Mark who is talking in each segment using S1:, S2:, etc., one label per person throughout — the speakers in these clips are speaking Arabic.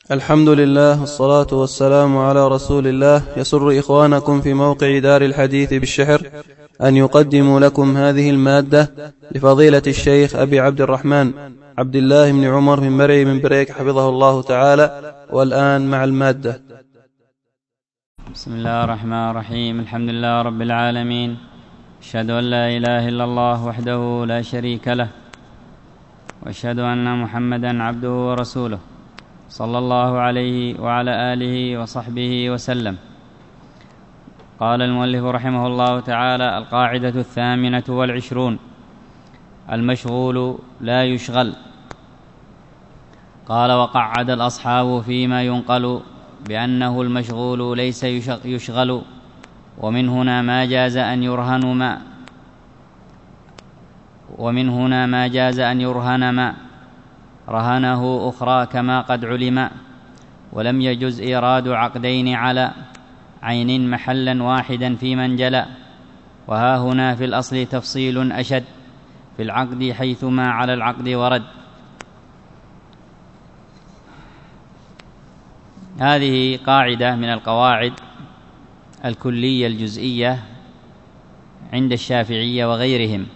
S1: الحمد لله والصلاة والسلام على رسول الله. يسر إخوانكم في موقع دار الحديث بالشحر أن يقدموا لكم هذه المادة لفضيلة الشيخ أبي عبد الرحمن عبد الله بن عمر من مرعي من بريك حفظه الله تعالى. والآن مع المادة.
S2: بسم الله الرحمن الرحيم. الحمد لله رب العالمين، أشهد أن لا إله إلا الله وحده لا شريك له، وأشهد أن محمدا عبده ورسوله صلى الله عليه وعلى آله وصحبه وسلم. قال المؤلف رحمه الله تعالى: القاعدة 28: المشغول لا يشغل. قال: وقعد الأصحاب فيما ينقل بأنه المشغول ليس يشغل، ومن هنا ما جاز أن يرهن ما رهنه أخرى كما قد علم، ولم يجز إيراد عقدين على عين محلا واحدا في من جلى. وها هنا في الأصل تفصيل أشد في العقد حيثما على العقد ورد. هذه قاعدة من القواعد الكلية الجزئية عند الشافعية وغيرهم،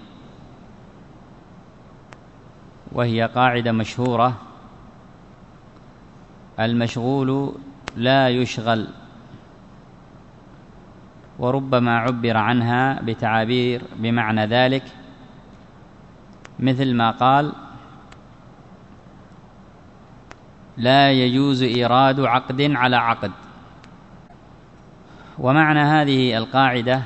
S2: وهي قاعدة مشهورة: المشغول لا يشغل. وربما عبر عنها بتعابير بمعنى ذلك، مثل ما قال: لا يجوز إيراد عقد على عقد. ومعنى هذه القاعدة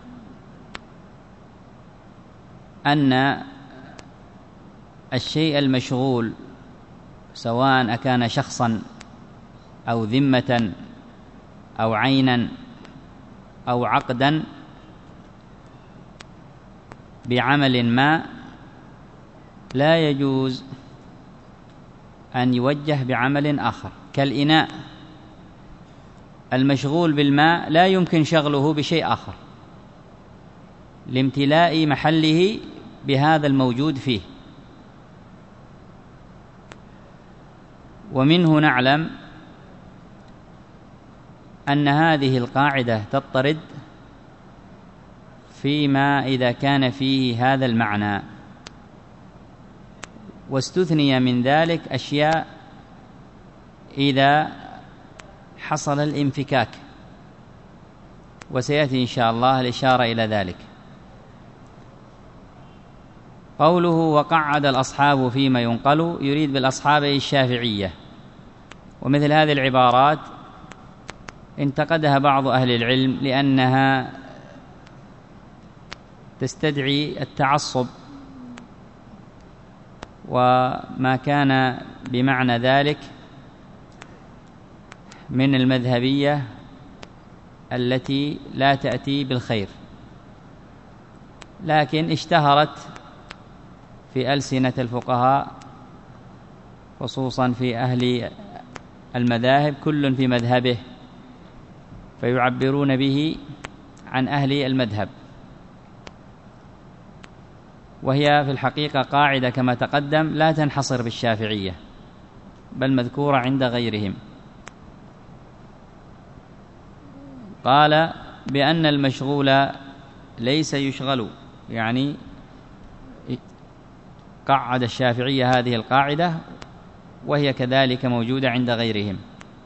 S2: أن الشيء المشغول سواء أكان شخصا أو ذمة أو عينا أو عقدا بعمل ما، لا يجوز أن يوجه بعمل آخر. كالإناء المشغول بالماء لا يمكن شغله بشيء آخر لامتلاء محله بهذا الموجود فيه. ومنه نعلم أن هذه القاعدة تضطرد فيما إذا كان فيه هذا المعنى، واستثني من ذلك أشياء إذا حصل الانفكاك، وسيأتي إن شاء الله الإشارة إلى ذلك. قوله: وقعد الأصحاب فيما ينقل، يريد بالأصحاب الشافعية. ومثل هذه العبارات انتقدها بعض أهل العلم لأنها تستدعي التعصب، وما كان بمعنى ذلك من المذهبية التي لا تأتي بالخير، لكن اشتهرت في ألسنة الفقهاء، خصوصا في أهل المذاهب، كل في مذهبه، فيعبرون به عن أهل المذهب. وهي في الحقيقة قاعدة كما تقدم لا تنحصر بالشافعية، بل مذكورة عند غيرهم. قال: بأن المشغول ليس يشغل، يعني قعد الشافعية هذه القاعدة، وهي كذلك موجودة عند غيرهم.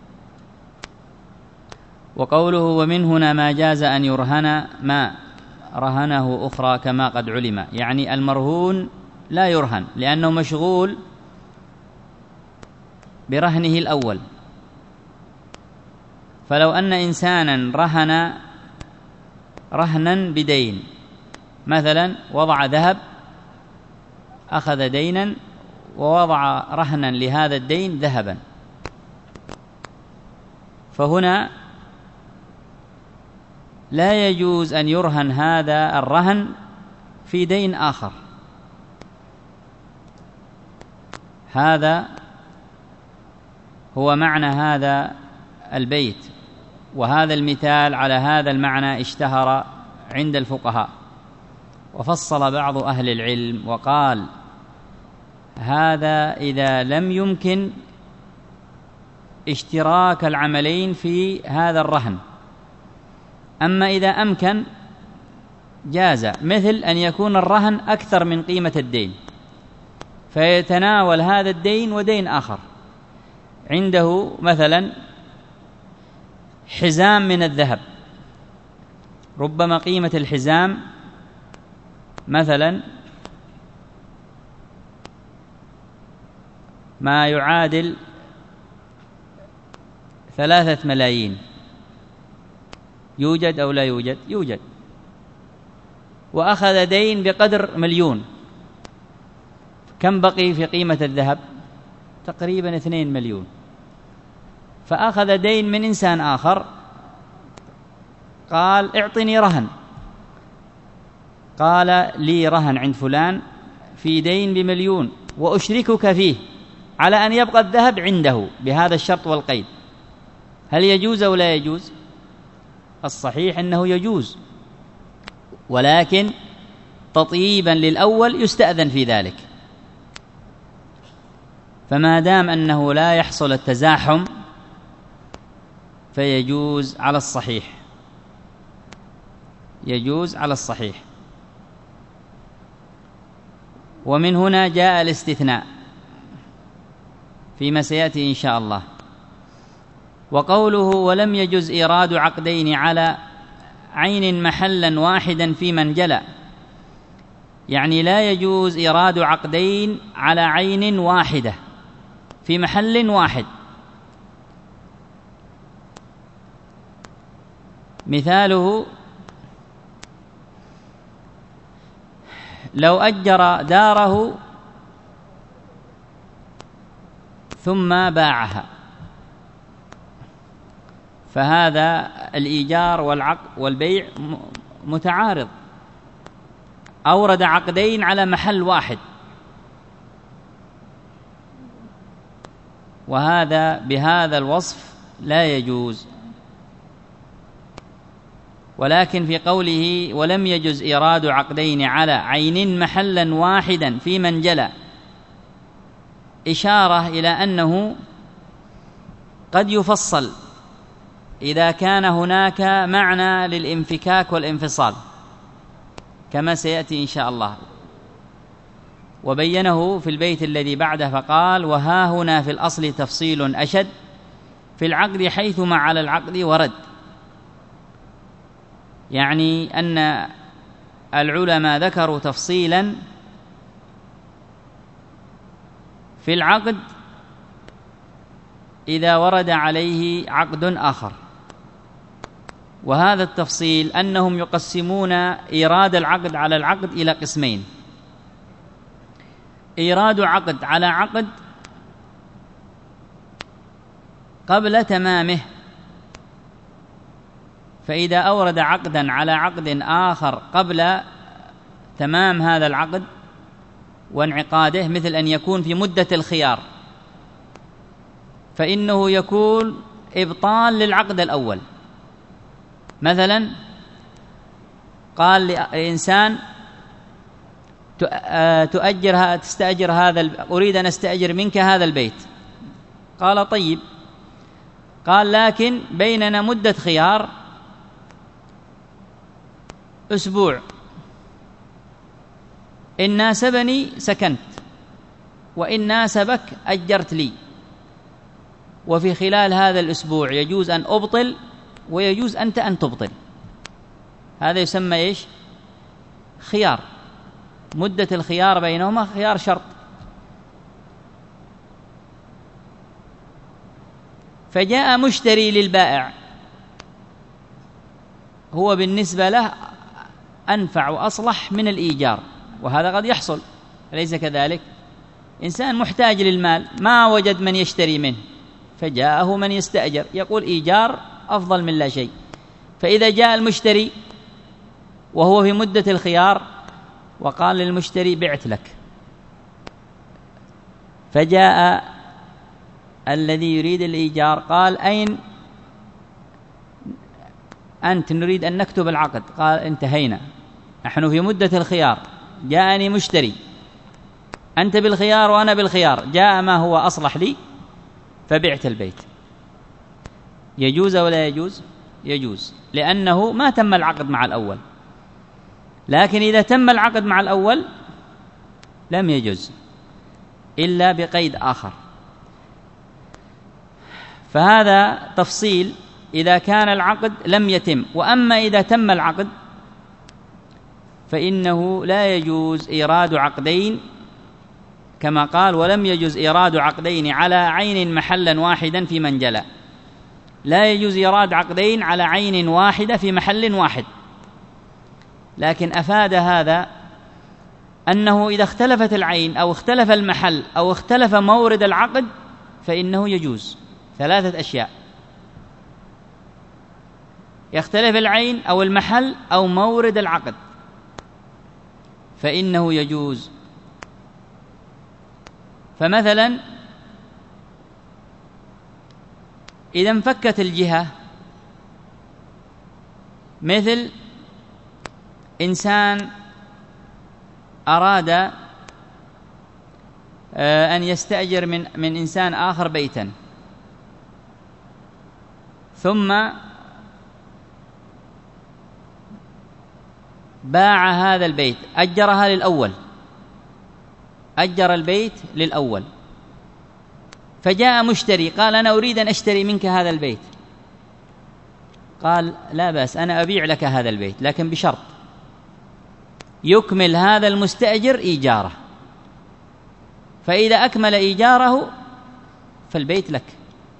S2: وقوله: ومن هنا ما جاز أن يرهن ما رهنه أخرى كما قد علم، يعني المرهون لا يرهن لأنه مشغول برهنه الأول. فلو أن إنسانا رهن رهنا بدين، مثلا وضع ذهب، أخذ دينا ووضع رهنا لهذا الدين ذهبا، فهنا لا يجوز أن يرهن هذا الرهن في دين آخر. هذا هو معنى هذا البيت، وهذا المثال على هذا المعنى اشتهر عند الفقهاء. وفصل بعض أهل العلم وقال: هذا إذا لم يمكن اشتراك العملين في هذا الرهن. أما إذا أمكن جاز، مثل أن يكون الرهن أكثر من قيمة الدين، فيتناول هذا الدين ودين آخر. عنده مثلا حزام من الذهب، ربما قيمة الحزام مثلا ما يعادل 3 ملايين، يوجد أو لا يوجد؟ يوجد. وأخذ دين بقدر 1,000,000، كم بقي في قيمة الذهب؟ تقريبا 2 مليون. فأخذ دين من إنسان آخر، قال اعطني رهن، قال لي رهن عند فلان في دين ب1,000,000 وأشركك فيه على أن يبقى الذهب عنده بهذا الشرط والقيد. هل يجوز أو لا يجوز؟ الصحيح أنه يجوز، ولكن تطييبا للأول يستأذن في ذلك. فما دام أنه لا يحصل التزاحم فيجوز على الصحيح، يجوز على الصحيح. ومن هنا جاء الاستثناء فيما سيأتي إن شاء الله. وقوله ولم يجز إيراد عقدين على عين محلا واحدا في من جلى، يعني لا يجوز إيراد عقدين على عين واحدة في محل واحد. مثاله لو أجر داره ثم باعها، فهذا الإيجار والعقد والبيع متعارض، أورد عقدين على محل واحد، وهذا بهذا الوصف لا يجوز. ولكن في قوله ولم يجز إيراد عقدين على عين محلا واحدا في من جلى إشارة إلى أنه قد يفصل إذا كان هناك معنى للانفكاك والانفصال كما سيأتي إن شاء الله. وبينه في البيت الذي بعده فقال وها هنا في الأصل تفصيل أشد في العقد حيثما على العقد ورد، يعني أن العلماء ذكروا تفصيلا في العقد إذا ورد عليه عقد آخر، وهذا التفصيل أنهم يقسمون إيراد العقد على العقد إلى قسمين: إيراد عقد على عقد قبل تمامه، فإذا أورد عقدا على عقد آخر قبل تمام هذا العقد وانعقاده، مثل أن يكون في مدة الخيار، فإنه يكون إبطال للعقد الأول. مثلا قال لإنسان تستأجر أريد أن أستأجر منك هذا البيت، قال طيب، قال لكن بيننا مدة خيار أسبوع، إن ناسبني سكنت وإن ناسبك أجرت لي، وفي خلال هذا الأسبوع يجوز أن أبطل ويجوز أنت أن تبطل. هذا يسمى إيش؟ خيار، مدة الخيار بينهما خيار شرط. فجاء مشتري للبائع، هو بالنسبة له أنفع وأصلح من الإيجار، وهذا قد يحصل أليس كذلك؟ إنسان محتاج للمال ما وجد من يشتري منه، فجاءه من يستأجر، يقول إيجار أفضل من لا شيء. فإذا جاء المشتري وهو في مدة الخيار وقال للمشتري بعت لك، فجاء الذي يريد الإيجار قال أين أنت؟ نريد أن نكتب العقد. قال انتهينا، نحن في مدة الخيار، جاءني مشتري، أنت بالخيار وأنا بالخيار، جاء ما هو أصلح لي فبعت البيت. يجوز أو لا يجوز؟ يجوز، لأنه ما تم العقد مع الأول. لكن إذا تم العقد مع الأول لم يجوز إلا بقيد آخر. فهذا تفصيل إذا كان العقد لم يتم. وأما إذا تم العقد فإنه لا يجوز إيراد عقدين، كما قال: ولم يجوز إيراد عقدين على عين محلا واحدا في من جلى. لا يجوز إيراد عقدين على عين واحدة في محل واحد. لكن أفاد هذا أنه إذا اختلفت العين أو اختلف المحل أو اختلف مورد العقد فإنه يجوز. 3 أشياء: يختلف العين أو المحل أو مورد العقد فإنه يجوز. فمثلا إذا انفكت الجهة، مثل إنسان أراد أن يستأجر من إنسان آخر بيتا، ثم باع هذا البيت، أجرها للأول، أجر البيت للأول، فجاء مشتري قال: أنا أريد أن أشتري منك هذا البيت. قال: لا بأس، أنا أبيع لك هذا البيت، لكن بشرط يكمل هذا المستأجر إيجاره، فإذا أكمل إيجاره فالبيت لك،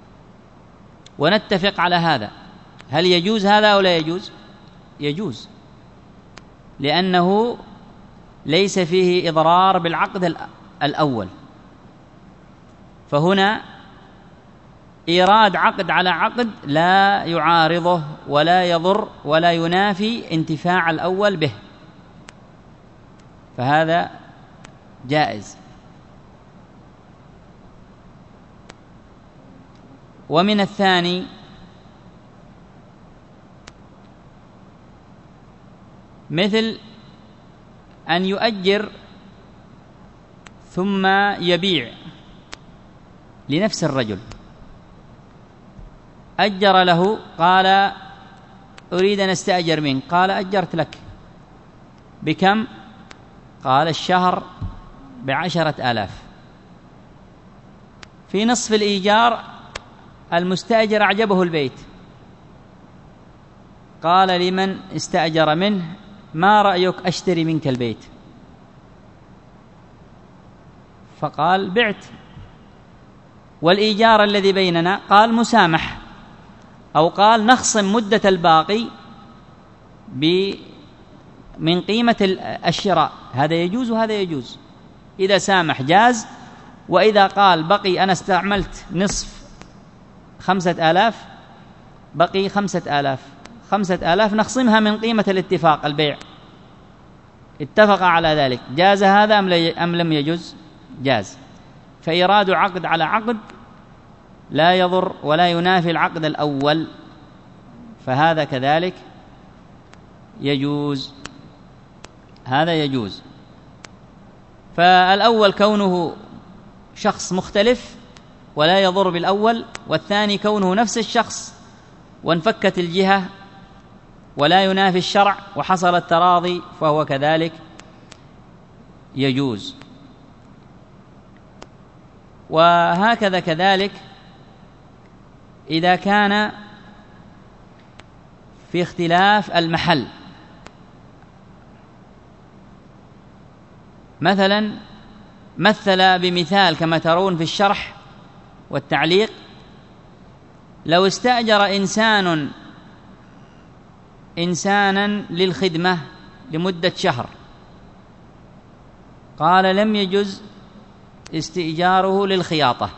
S2: ونتفق على هذا. هل يجوز هذا أو لا يجوز؟ يجوز، لأنه ليس فيه إضرار بالعقد الأول. فهنا إيراد عقد على عقد لا يعارضه ولا يضر ولا ينافي انتفاع الأول به، فهذا جائز. ومن الثاني مثل أن يؤجر ثم يبيع لنفس الرجل. أجر له، قال: أريد أن أستأجر منك. قال: أجرت لك. بكم؟ قال: الشهر ب10,000. في نصف الإيجار المستأجر أعجبه البيت، قال لمن استأجر منه: ما رأيك أشتري منك البيت؟ فقال: بعت. والإيجار الذي بيننا قال مسامح، أو قال نخصم مدة الباقي من قيمة الشراء. هذا يجوز وهذا يجوز. إذا سامح جاز، وإذا قال بقي أنا استعملت نصف 5,000 بقي 5,000 نخصمها من قيمة الاتفاق البيع، اتفق على ذلك. جاز هذا أم لم يجوز؟ جاز. فإيراد عقد على عقد لا يضر ولا ينافي العقد الأول، فهذا كذلك يجوز. هذا يجوز. فالأول كونه شخص مختلف ولا يضر بالأول، والثاني كونه نفس الشخص وانفكت الجهة ولا ينافي الشرع وحصل التراضي، فهو كذلك يجوز. وهكذا كذلك إذا كان في اختلاف المحل، مثلا مثل بمثال كما ترون في الشرح والتعليق: لو استأجر إنسانا للخدمة لمدة شهر، قال لم يجز استئجاره للخياطة،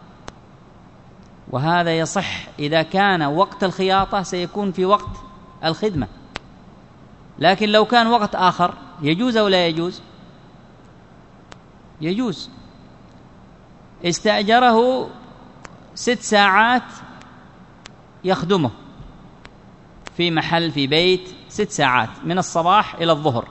S2: وهذا يصح إذا كان وقت الخياطة سيكون في وقت الخدمة. لكن لو كان وقت آخر يجوز أو لا يجوز؟ يجوز. استأجره 6 ساعات يخدمه في محل في بيت، 6 ساعات من الصباح إلى الظهر،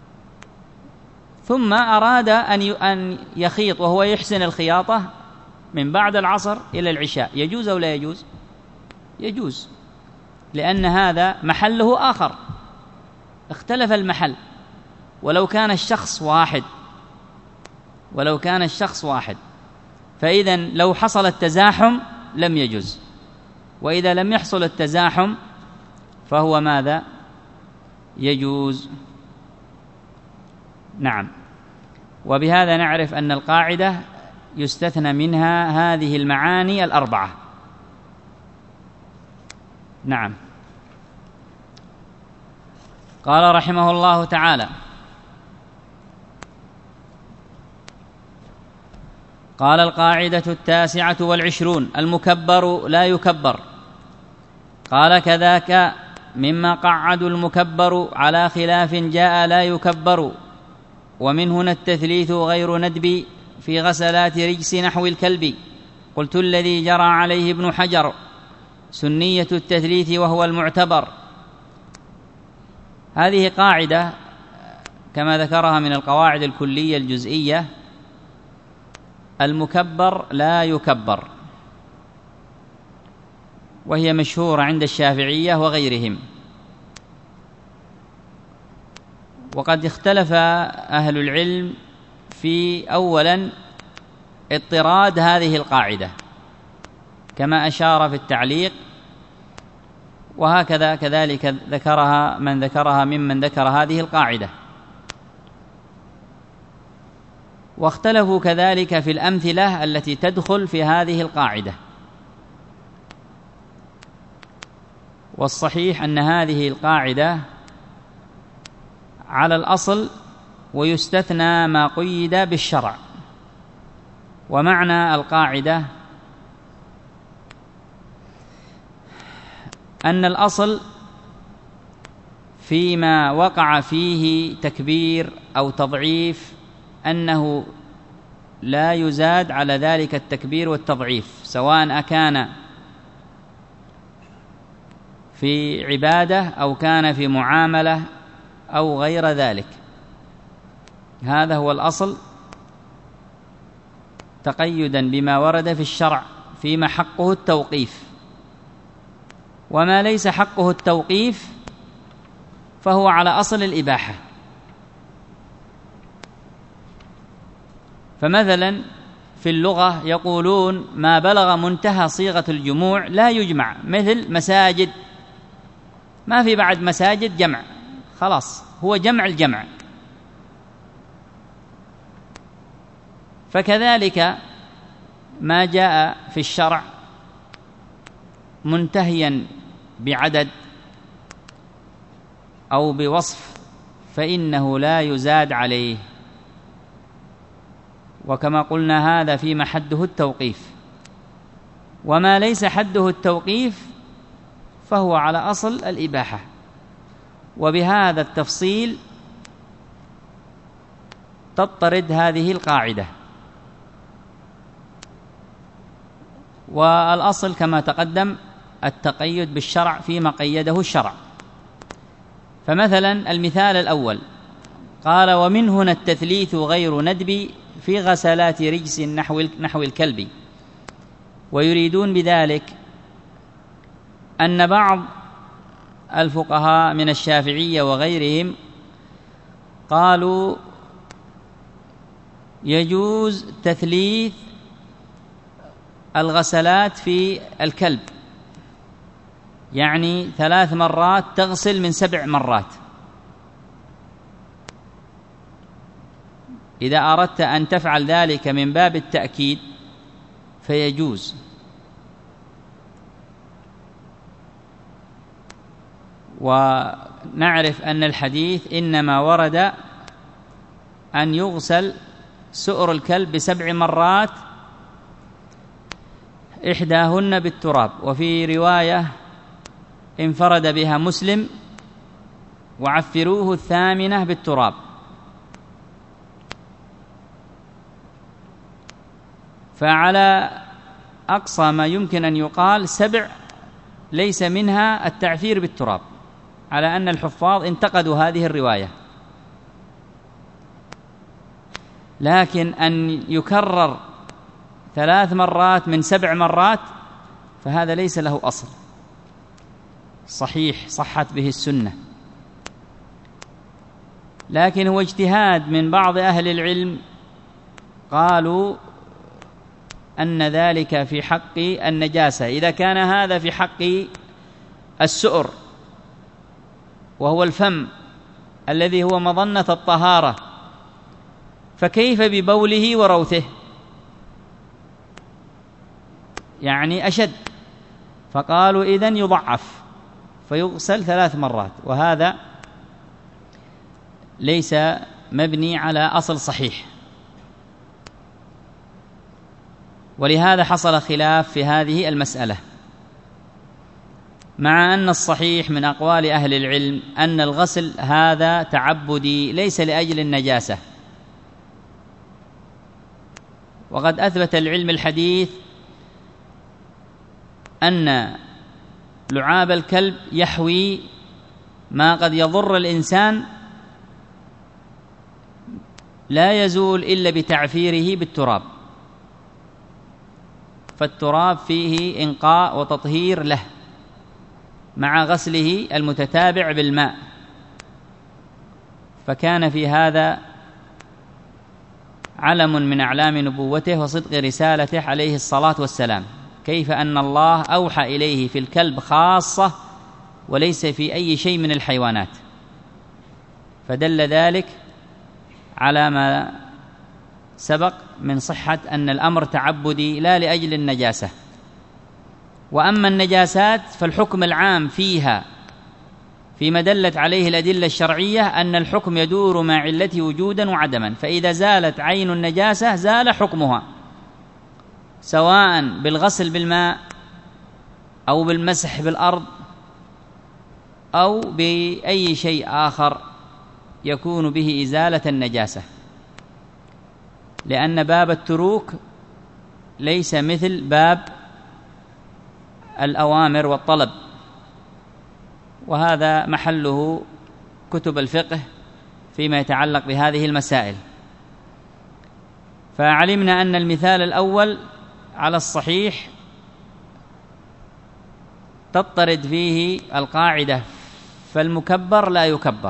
S2: ثم أراد أن يخيط وهو يحسن الخياطة من بعد العصر إلى العشاء يجوز أو لا يجوز؟ يجوز، لأن هذا محله آخر، اختلف المحل. ولو كان الشخص واحد فإذا لو حصل التزاحم لم يجوز، وإذا لم يحصل التزاحم فهو ماذا؟ يجوز. نعم. وبهذا نعرف أن القاعدة يستثنى منها هذه المعاني الأربعة. نعم. قال رحمه الله تعالى: قال: القاعدة 29 المكبر لا يكبر. قال: كذاك مما قعدوا المكبر على خلاف جاء لا يكبر، ومن هنا التثليث غير ندب في غسلات رجس نحو الكلب. قلت: الذي جرى عليه ابن حجر سنية التثليث وهو المعتبر. هذه قاعدة كما ذكرها من القواعد الكلية الجزئية: المكبر لا يكبر، وهي مشهورة عند الشافعية وغيرهم. وقد اختلف أهل العلم في أولا اضطراد هذه القاعدة كما أشار في التعليق، وهكذا كذلك ذكرها من ذكرها ممن ذكر هذه القاعدة. واختلفوا كذلك في الأمثلة التي تدخل في هذه القاعدة. والصحيح أن هذه القاعدة على الأصل، ويستثنى ما قيد بالشرع. ومعنى القاعدة أن الأصل فيما وقع فيه تكبير أو تضعيف أنه لا يزاد على ذلك التكبير والتضعيف، سواء أكان في عبادة أو كان في معاملة أو غير ذلك. هذا هو الأصل، تقيدا بما ورد في الشرع فيما حقه التوقيف. وما ليس حقه التوقيف فهو على أصل الإباحة. فمثلا في اللغة يقولون ما بلغ منتهى صيغة الجموع لا يجمع، مثل مساجد، ما في بعد مساجد جمع، خلاص هو جمع الجمع. فكذلك ما جاء في الشرع منتهيا بعدد أو بوصف فإنه لا يزاد عليه، وكما قلنا هذا فيما حده التوقيف. وما ليس حده التوقيف فهو على أصل الإباحة. وبهذا التفصيل تضطرد هذه القاعدة. والأصل كما تقدم التقيد بالشرع فيما قيده الشرع. فمثلا المثال الأول قال: ومن هنا التثليث غير ندب في غسلات رجس نحو الكلب. ويريدون بذلك أن بعض الفقهاء من الشافعية وغيرهم قالوا يجوز تثليث الغسلات في الكلب، يعني 3 مرات تغسل من 7 مرات. إذا أردت أن تفعل ذلك من باب التأكيد فيجوز. ونعرف أن الحديث إنما ورد أن يغسل سؤر الكلب 7 مرات، إحداهن بالتراب. وفي رواية انفرد بها مسلم: وعفروه 8 بالتراب. فعلى أقصى ما يمكن أن يقال 7 ليس منها التعفير بالتراب، على أن الحفاظ انتقدوا هذه الرواية. لكن أن يكرر 3 مرات من 7 مرات فهذا ليس له أصل صحيح صحت به السنة، لكن هو اجتهاد من بعض أهل العلم، قالوا أن ذلك في حق النجاسة. إذا كان هذا في حق السؤر وهو الفم الذي هو مظنة الطهارة، فكيف ببوله وروثه؟ يعني أشد. فقالوا إذن يضعف فيغسل 3 مرات، وهذا ليس مبني على أصل صحيح، ولهذا حصل خلاف في هذه المسألة، مع أن الصحيح من أقوال أهل العلم أن الغسل هذا تعبدي ليس لأجل النجاسة. وقد أثبت العلم الحديث أن لعاب الكلب يحوي ما قد يضر الإنسان لا يزول إلا بتعفيره بالتراب، فالتراب فيه إنقاء وتطهير له مع غسله المتتابع بالماء. فكان في هذا علم من أعلام نبوته وصدق رسالته عليه الصلاة والسلام، كيف أن الله أوحى إليه في الكلب خاصة وليس في أي شيء من الحيوانات، فدل ذلك على ما سبق من صحة أن الأمر تعبدي لا لأجل النجاسة. وأما النجاسات فالحكم العام فيها فيما دلت عليه الأدلة الشرعية أن الحكم يدور مع علته وجودا وعدما، فإذا زالت عين النجاسة زال حكمها، سواء بالغسل بالماء أو بالمسح بالأرض أو بأي شيء آخر يكون به إزالة النجاسة، لأن باب التروك ليس مثل باب الأوامر والطلب، وهذا محله كتب الفقه فيما يتعلق بهذه المسائل. فعلمنا أن المثال الأول على الصحيح تضطرد فيه القاعدة فالمكبر لا يكبر،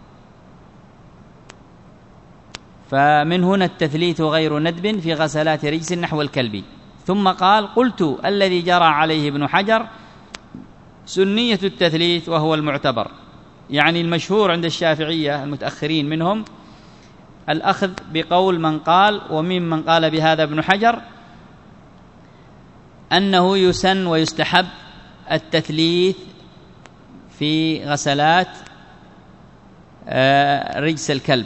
S2: فمن هنا التثليث غير ندب في غسلات رجس نحو الكلب. ثم قال: قلت الذي جرى عليه ابن حجر سنية التثليث وهو المعتبر، يعني المشهور عند الشافعية المتأخرين منهم الأخذ بقول من قال، وممن قال بهذا ابن حجر، أنه يسن ويستحب التثليث في غسلات رجس الكلب،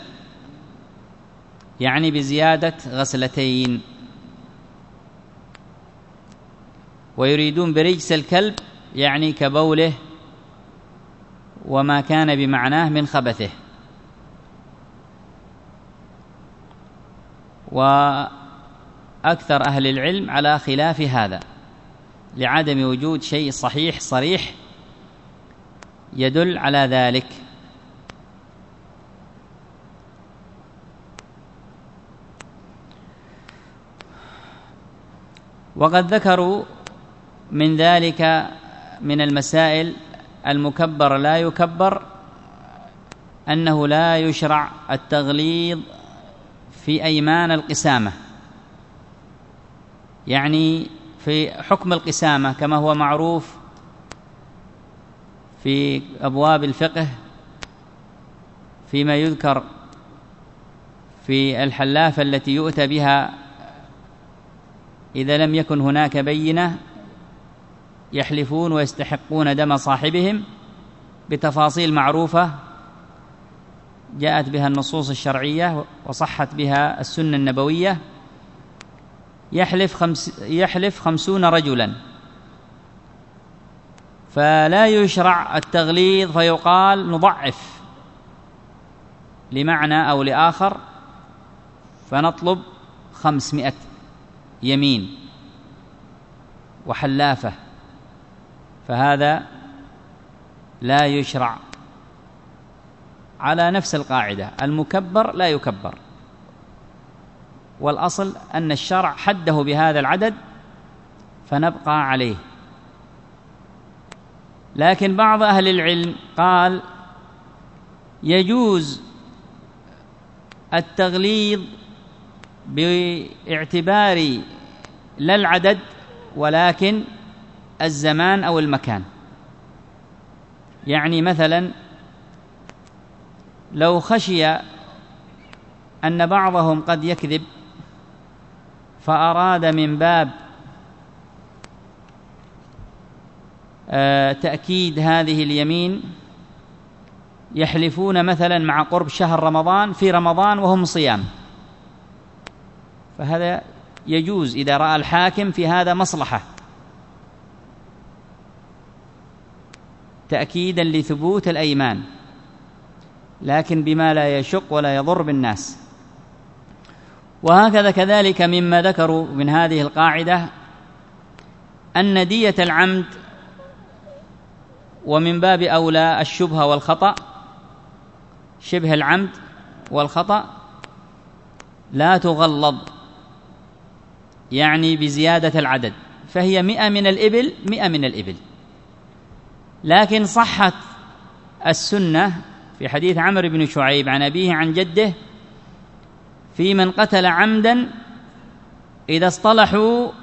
S2: يعني بزيادة غسلتين، ويريدون برجس الكلب يعني كبوله وما كان بمعناه من خبثه. وأكثر أهل العلم على خلاف هذا لعدم وجود شيء صحيح صريح يدل على ذلك. وقد ذكروا من ذلك من المسائل المكبر لا يكبر أنه لا يشرع التغليظ في أيمان القسامة، يعني في حكم القسامة كما هو معروف في أبواب الفقه فيما يذكر في الحلافة التي يؤتى بها إذا لم يكن هناك بينة، يحلفون ويستحقون دم صاحبهم بتفاصيل معروفة جاءت بها النصوص الشرعية وصحت بها السنة النبوية. يحلف 50 رجلا، فلا يشرع التغليظ فيقال نضعف لمعنى أو لآخر فنطلب 500 يمين وحلافة، فهذا لا يشرع على نفس القاعدة، المكبر لا يكبر. والأصل أن الشرع حده بهذا العدد فنبقى عليه. لكن بعض أهل العلم قال يجوز التغليظ باعتبار لا العدد ولكن الزمان أو المكان. يعني مثلا لو خشي أن بعضهم قد يكذب فأراد من باب تأكيد هذه اليمين يحلفون مثلا مع قرب شهر رمضان في رمضان وهم صيام، فهذا يجوز إذا رأى الحاكم في هذا مصلحة تأكيدا لثبوت الأيمان، لكن بما لا يشق ولا يضر بالناس. وهكذا كذلك مما ذكروا من هذه القاعدة أن دية العمد ومن باب أولى الشبهة والخطأ، شبه العمد والخطأ لا تغلظ يعني بزيادة العدد، فهي 100 من الإبل 100 من الإبل. لكن صحت السنة في حديث عمرو بن شعيب عن أبيه عن جده في من قتل عمدا إذا اصطلحوا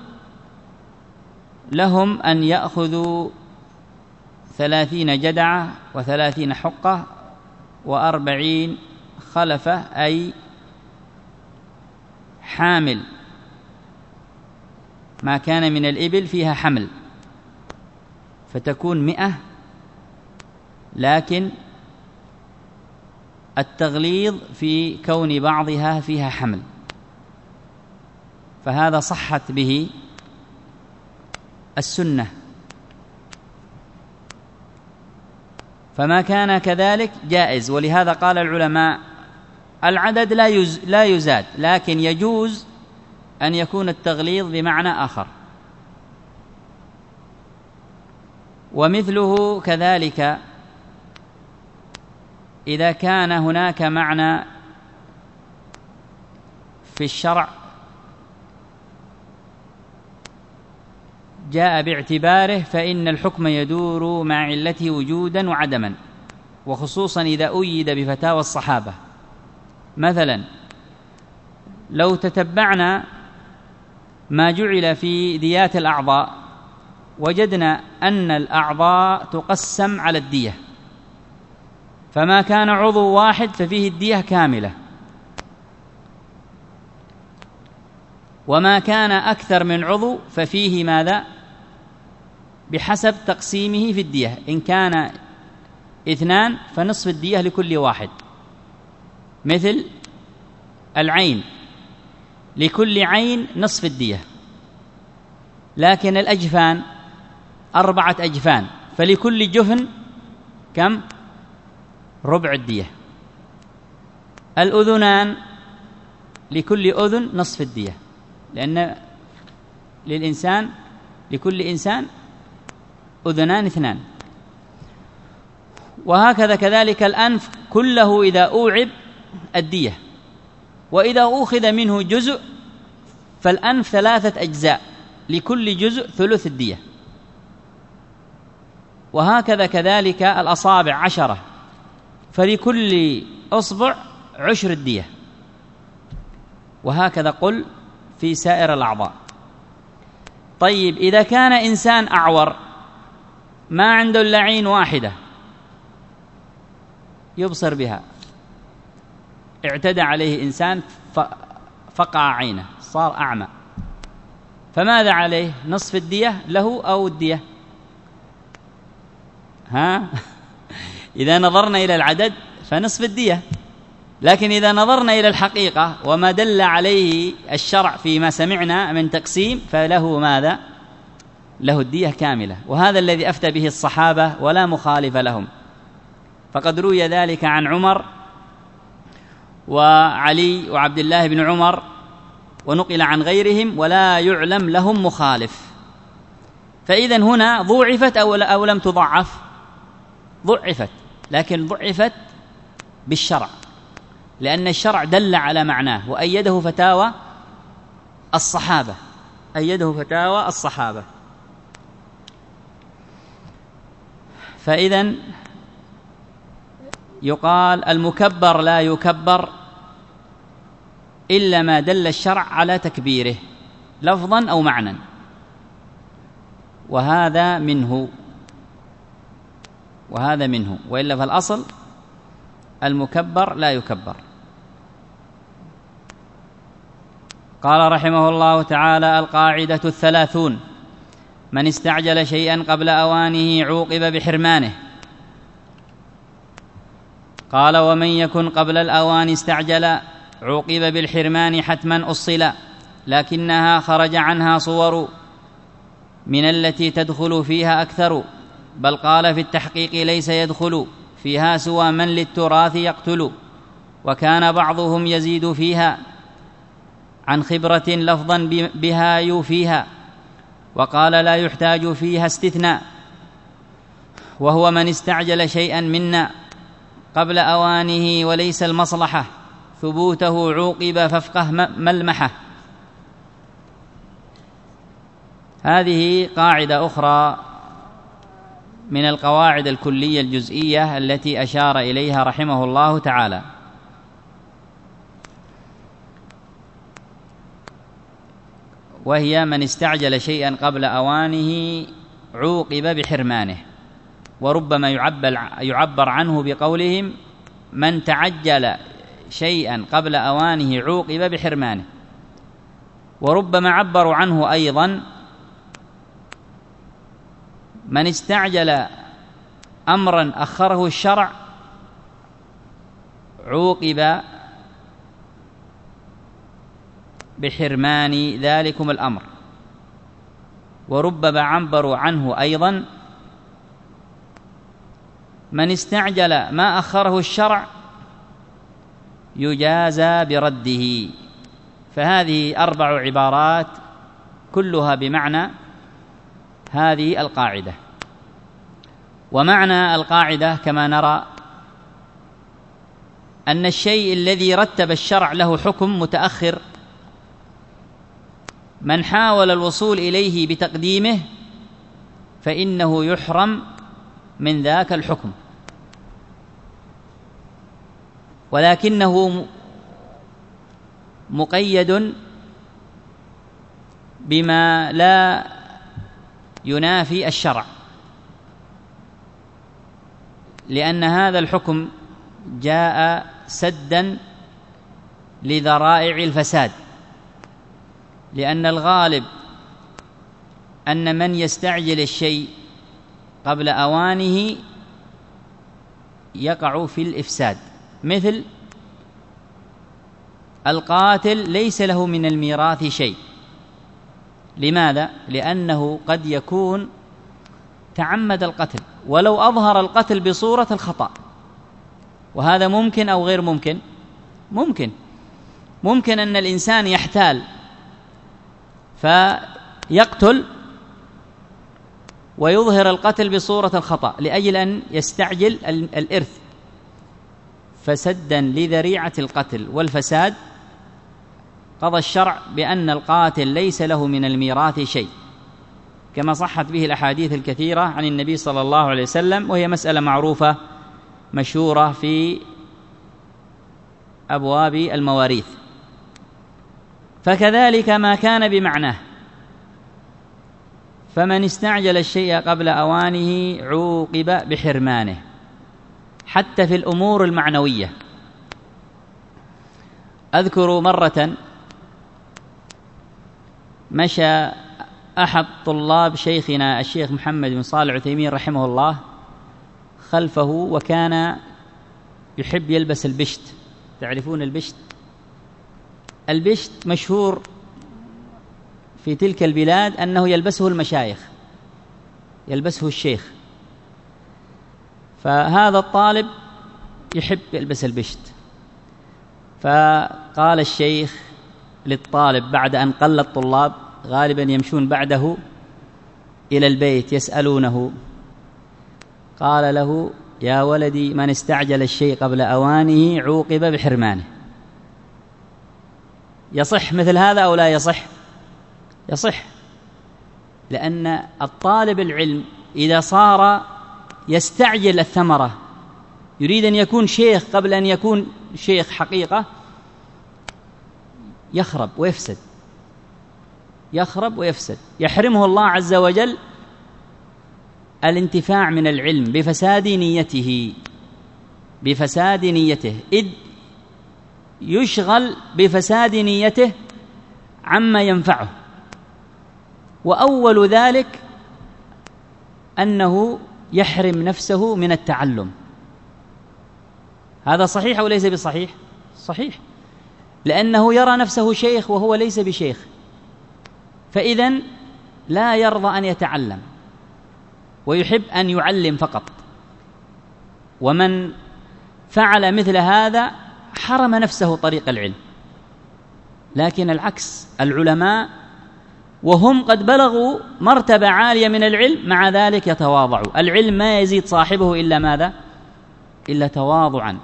S2: لهم أن يأخذوا 30 جدعة و30 حقة و40 خلفة، أي حامل ما كان من الإبل فيها حمل، فتكون 100، لكن التغليظ في كون بعضها فيها حمل، فهذا صحت به السنة. فما كان كذلك جائز. ولهذا قال العلماء العدد لا يزاد، لكن يجوز أن يكون التغليظ بمعنى آخر. ومثله كذلك إذا كان هناك معنى في الشرع جاء باعتباره فإن الحكم يدور مع علته وجودا وعدما، وخصوصا إذا أيد بفتاوى الصحابة. مثلا لو تتبعنا ما جعل في ديات الأعضاء وجدنا أن الأعضاء تقسم على الدية، فما كان عضو واحد ففيه الدية كاملة، وما كان أكثر من عضو ففيه ماذا؟ بحسب تقسيمه في الدية. إن كان 2 فنصف الدية لكل واحد، مثل العين لكل عين نصف الدية. لكن الأجفان 4 أجفان، فلكل جفن كم؟ ربع الدية. الأذنان لكل أذن نصف الدية، لأن للإنسان لكل إنسان أذنان 2. وهكذا كذلك الأنف كله إذا أوعب الدية، وإذا أخذ منه جزء فالأنف 3 أجزاء لكل جزء ثلث الدية. وهكذا كذلك الأصابع 10، فلكل أصبع 10 الدية. وهكذا قل في سائر الأعضاء. طيب إذا كان إنسان أعور ما عنده إلا عين واحدة يبصر بها، اعتدى عليه إنسان فقع عينه صار أعمى، فماذا عليه؟ نصف الدية له أو الدية؟ إذا نظرنا إلى العدد فنصف الدية، لكن إذا نظرنا إلى الحقيقة وما دل عليه الشرع فيما سمعنا من تقسيم فله ماذا؟ له الدية كاملة. وهذا الذي أفتى به الصحابة ولا مخالف لهم، فقد روي ذلك عن عمر وعلي وعبد الله بن عمر، ونقل عن غيرهم ولا يعلم لهم مخالف. فإذا هنا ضعفت أو لم تضعف؟ ضعفت، لكن ضعفت بالشرع، لأن الشرع دل على معناه وأيده فتاوى الصحابة، أيده فتاوى الصحابة. فإذن يقال المكبر لا يكبر إلا ما دل الشرع على تكبيره لفظا أو معنى، وهذا منه وإلا فالأصل المكبر لا يكبر. قال رحمه الله تعالى: القاعدة 30: من استعجل شيئا قبل أوانه عوقب بحرمانه. قال: ومن يكن قبل الأوان استعجل عوقب بالحرمان حتما أصلا، لكنها خرج عنها صور من التي تدخل فيها أكثر، بل قال في التحقيق ليس يدخل فيها سوى من للتراث يقتل، وكان بعضهم يزيد فيها عن خبرة لفظا بها يوفيها، وقال لا يحتاج فيها استثناء، وهو من استعجل شيئا منا قبل أوانه وليس المصلحة ثبوته عوقب فافقه ملمحه. هذه قاعدة أخرى من القواعد الكلية الجزئية التي أشار إليها رحمه الله تعالى، وهي من استعجل شيئا قبل أوانه عوقب بحرمانه. وربما يعبر عنه بقولهم من تعجل شيئا قبل أوانه عوقب بحرمانه، وربما عبروا عنه أيضا من استعجل أمرا أخره الشرع عوقب بحرمان ذلكم الأمر، وربما عبروا عنه أيضا من استعجل ما أخره الشرع يجازى برده. فهذه 4 عبارات كلها بمعنى هذه القاعدة. ومعنى القاعدة كما نرى أن الشيء الذي رتب الشرع له حكم متأخر من حاول الوصول إليه بتقديمه فإنه يحرم من ذاك الحكم، ولكنه مقيد بما لا ينافي الشرع، لأن هذا الحكم جاء سدا لذرائع الفساد، لأن الغالب أن من يستعجل الشيء قبل أوانه يقع في الإفساد. مثل القاتل ليس له من الميراث شيء. لماذا؟ لأنه قد يكون تعمد القتل ولو أظهر القتل بصورة الخطأ، وهذا ممكن أو غير ممكن؟ ممكن أن الإنسان يحتال فيقتل ويظهر القتل بصورة الخطأ لأجل أن يستعجل الإرث، فسدا لذريعة القتل والفساد قضى الشرع بأن القاتل ليس له من الميراث شيء، كما صحت به الأحاديث الكثيرة عن النبي صلى الله عليه وسلم، وهي مسألة معروفة مشهورة في أبواب المواريث. فكذلك ما كان بمعناه، فمن استعجل الشيء قبل أوانه عوقب بحرمانه، حتى في الأمور المعنوية. أذكر مرة مشى أحد طلاب شيخنا الشيخ محمد بن صالح العثيمين رحمه الله خلفه، وكان يحب يلبس البشت. تعرفون البشت؟ البشت مشهور في تلك البلاد أنه يلبسه المشايخ، يلبسه الشيخ. فهذا الطالب يحب يلبس البشت، فقال الشيخ للطالب بعد أن قل الطلاب غالبا يمشون بعده إلى البيت يسألونه، قال له: يا ولدي من استعجل الشيء قبل أوانه عوقب بحرمانه. يصح مثل هذا أو لا يصح؟ يصح، لأن الطالب العلم إذا صار يستعجل الثمرة، يريد أن يكون شيخ قبل أن يكون شيخ حقيقة، يخرب ويفسد، يخرب ويفسد، يحرمه الله عز وجل الانتفاع من العلم بفساد نيته، بفساد نيته، إذ يشغل بفساد نيته عما ينفعه. وأول ذلك أنه يحرم نفسه من التعلم. هذا صحيح أو ليس بصحيح؟ صحيح، لأنه يرى نفسه شيخ وهو ليس بشيخ، فإذن لا يرضى أن يتعلم ويحب أن يعلم فقط. ومن فعل مثل هذا حرم نفسه طريق العلم. لكن العكس، العلماء وهم قد بلغوا مرتبة عالية من العلم مع ذلك يتواضعوا. العلم ما يزيد صاحبه إلا ماذا؟ إلا تواضعا،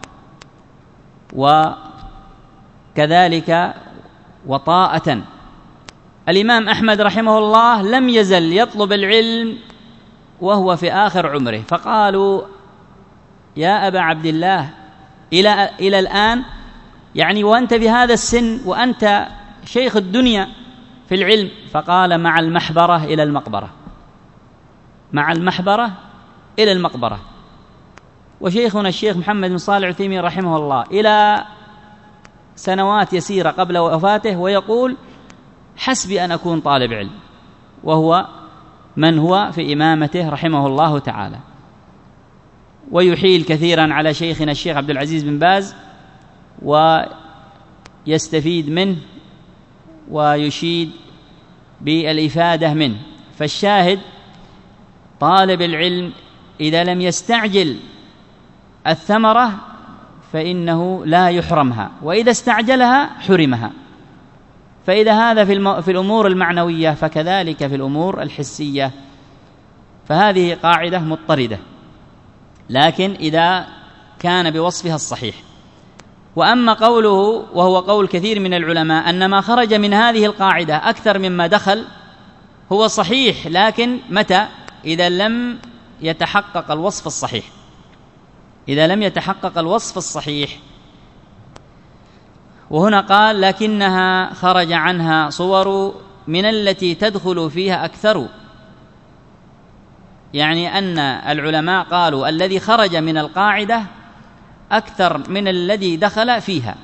S2: وكذلك وطاءة. الإمام أحمد رحمه الله لم يزل يطلب العلم وهو في آخر عمره، فقالوا يا أبا عبد الله إلى الآن، يعني وأنت بهذا السن وأنت شيخ الدنيا في العلم؟ فقال مع المحبرة إلى المقبرة، مع المحبرة إلى المقبرة. وشيخنا الشيخ محمد بن صالح العثيمين رحمه الله إلى سنوات يسيرة قبل وفاته ويقول حسبي أن أكون طالب علم، وهو من هو في إمامته رحمه الله تعالى. ويحيل كثيرا على شيخنا الشيخ عبد العزيز بن باز ويستفيد منه ويشيد بالإفادة منه. فالشاهد طالب العلم إذا لم يستعجل الثمرة فإنه لا يحرمها، وإذا استعجلها حرمها. فإذا هذا في الأمور المعنوية فكذلك في الأمور الحسية. فهذه قاعدة مضطردة، لكن إذا كان بوصفها الصحيح. وأما قوله، وهو قول كثير من العلماء، أن ما خرج من هذه القاعدة أكثر مما دخل، هو صحيح، لكن متى؟ إذا لم يتحقق الوصف الصحيح. إذا لم يتحقق الوصف الصحيح. وهنا قال لكنها خرج عنها صور من التي تدخل فيها أكثر، يعني أن العلماء قالوا الذي خرج من القاعدة أكثر من الذي دخل فيها،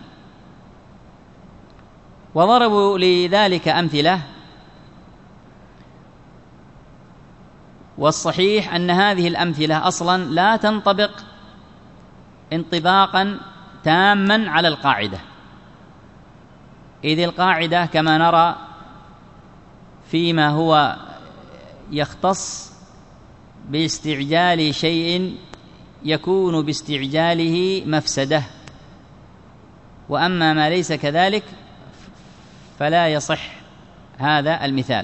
S2: وضربوا لذلك أمثلة. والصحيح أن هذه الأمثلة أصلا لا تنطبق انطباقا تاما على القاعدة، إذ القاعدة كما نرى فيما هو يختص باستعجال شيء يكون باستعجاله مفسدة، وأما ما ليس كذلك فلا يصح هذا المثال.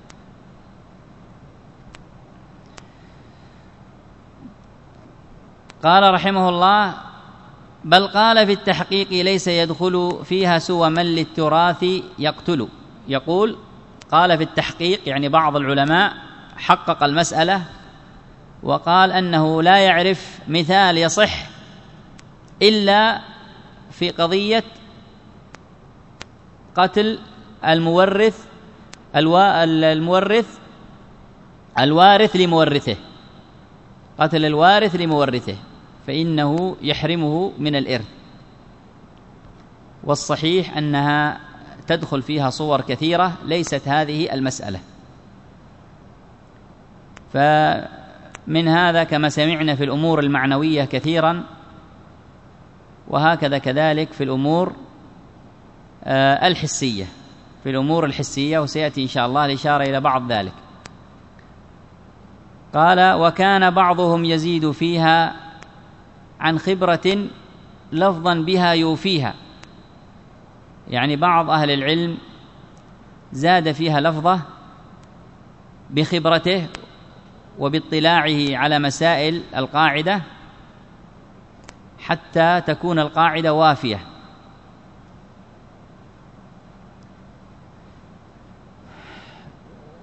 S2: قال رحمه الله بل قال في التحقيق ليس يدخل فيها سوى من للتراث يقتل. يقول قال في التحقيق، يعني بعض العلماء حقق المسألة وقال أنه لا يعرف مثال يصح إلا في قضية قتل الوارث لمورثه، قتل الوارث لمورثه، فإنه يحرمه من الإرث. والصحيح أنها تدخل فيها صور كثيرة ليست هذه المسألة. فمن هذا كما سمعنا في الأمور المعنوية كثيرا، وهكذا كذلك في الأمور الحسية، في الأمور الحسية، وسيأتي إن شاء الله الإشارة إلى بعض ذلك. قال وكان بعضهم يزيد فيها عن خبرة لفظا بها يوفيها، يعني بعض أهل العلم زاد فيها لفظة بخبرته وباطلاعه على مسائل القاعدة حتى تكون القاعدة وافية.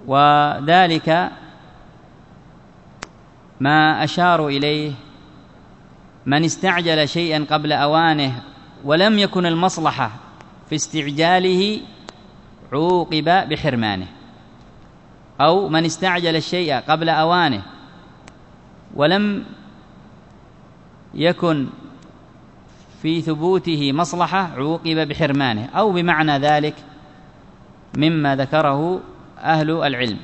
S2: وذلك ما أشاروا إليه: من استعجل شيئا قبل أوانه ولم يكن المصلحة في استعجاله عوقب بحرمانه، أو من استعجل الشيء قبل أوانه ولم يكن في ثبوته مصلحة عوقب بحرمانه، أو بمعنى ذلك مما ذكره أهل العلم.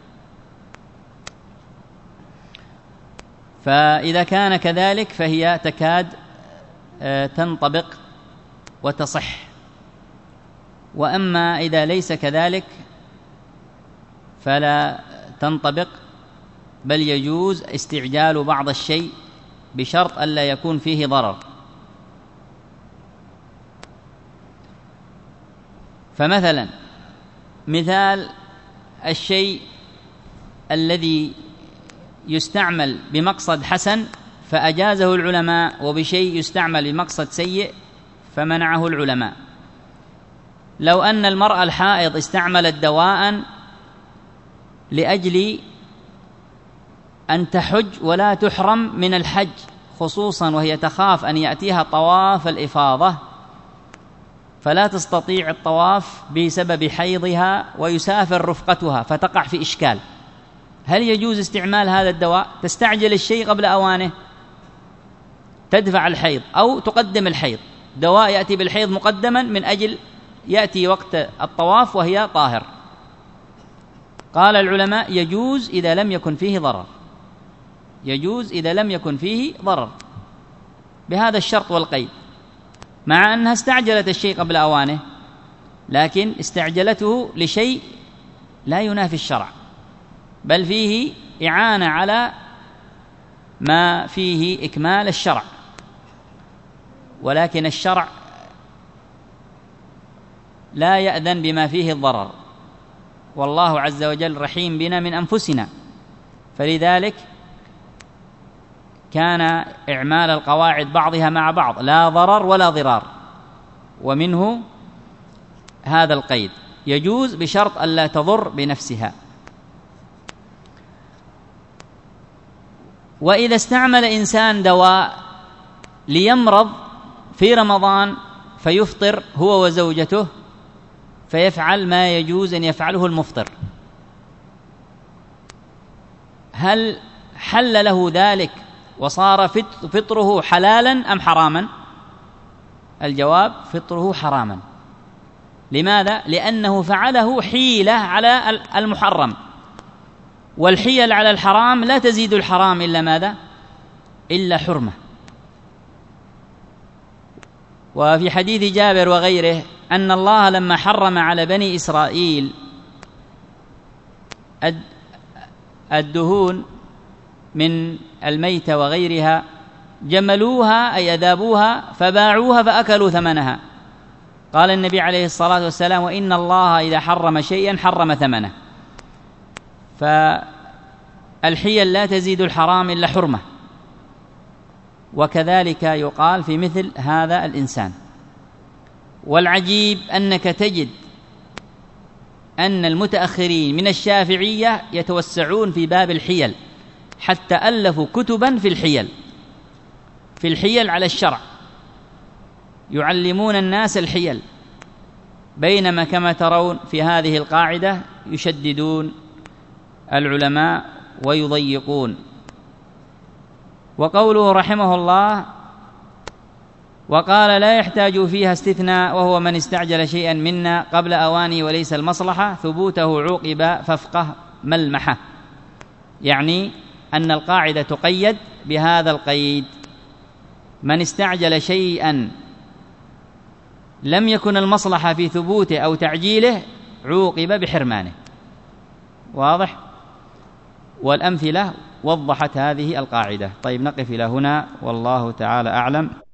S2: فإذا كان كذلك فهي تكاد تنطبق وتصح، وأما إذا ليس كذلك فلا تنطبق، بل يجوز استعجال بعض الشيء بشرط ألا يكون فيه ضرر. فمثلا مثال الشيء الذي يستعمل بمقصد حسن فأجازه العلماء، وبشيء يستعمل بمقصد سيء فمنعه العلماء. لو أن المرأة الحائض استعملت دواء لأجل أن تحج ولا تحرم من الحج، خصوصا وهي تخاف أن يأتيها طواف الإفاضة فلا تستطيع الطواف بسبب حيضها ويسافر رفقتها فتقع في إشكال، هل يجوز استعمال هذا الدواء؟ تستعجل الشيء قبل أوانه، تدفع الحيض أو تقدم الحيض، دواء يأتي بالحيض مقدما من أجل يأتي وقت الطواف وهي طاهر. قال العلماء يجوز إذا لم يكن فيه ضرر، يجوز إذا لم يكن فيه ضرر بهذا الشرط والقيد، مع أنها استعجلت الشيء قبل أوانه، لكن استعجلته لشيء لا ينافي الشرع، بل فيه إعانة على ما فيه إكمال الشرع، ولكن الشرع لا يأذن بما فيه الضرر، والله عز وجل رحيم بنا من أنفسنا، فلذلك كان إعمال القواعد بعضها مع بعض لا ضرر ولا ضرار، ومنه هذا القيد يجوز بشرط ألا تضر بنفسها. وإذا استعمل إنسان دواء ليمرض في رمضان فيفطر هو وزوجته، فيفعل ما يجوز أن يفعله المفطر، هل حل له ذلك وصار فطره حلالا أم حراما؟ الجواب فطره حراما. لماذا؟ لأنه فعله حيلة على المحرم، والحيل على الحرام لا تزيد الحرام إلا ماذا؟ إلا حرمة. وفي حديث جابر وغيره أن الله لما حرم على بني إسرائيل الدهون من الميتة وغيرها جملوها أي أذابوها فباعوها فأكلوا ثمنها، قال النبي عليه الصلاة والسلام: وإن الله إذا حرم شيئا حرم ثمنه. فالحيل لا تزيد الحرام إلا حرمة، وكذلك يقال في مثل هذا الإنسان. والعجيب أنك تجد أن المتأخرين من الشافعية يتوسعون في باب الحيل، حتى ألفوا كتبا في الحيل على الشرع، يعلمون الناس الحيل، بينما كما ترون في هذه القاعدة يشددون العلماء ويضيقون. وقوله رحمه الله: وقال لا يحتاج فيها استثناء، وهو من استعجل شيئا منا قبل أوانه وليس المصلحة ثبوته عوقب فافقه ملمحة، يعني أن القاعدة تقيد بهذا القيد: من استعجل شيئا لم يكن المصلحة في ثبوته أو تعجيله عوقب بحرمانه. واضح؟ والأمثلة وضحت هذه القاعدة. طيب نقف إلى هنا، والله تعالى أعلم.